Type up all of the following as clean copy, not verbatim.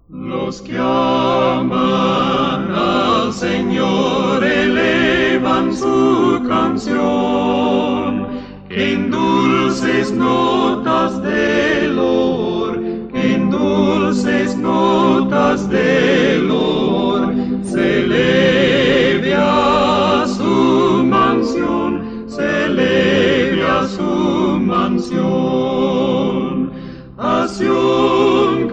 Los que aman al Señor elevan su canción, que en dulces notas de loor, que en dulces notas de loor, se eleve a su mansión, se eleve a su mansión. A Sión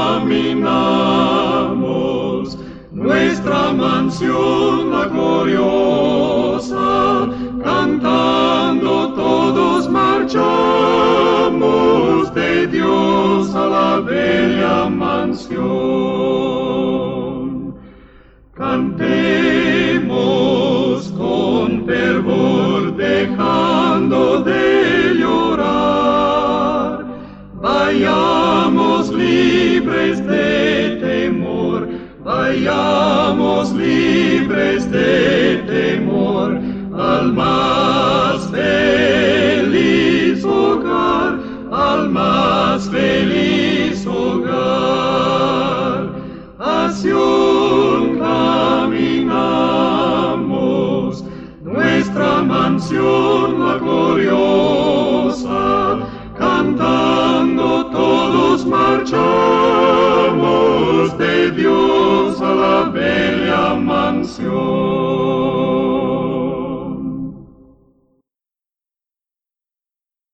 caminamos, nuestra mansión la gloriosa, cantando todos marchamos de Dios a la bella mansión. Cantemos con fervor, dejando de llorar. Vayamos libres de temor, vayamos libres de temor al más feliz hogar, al más feliz hogar. A Sión caminamos, nuestra mansión la gloriosa, cantando todos marchamos de Dios a la bella mansión.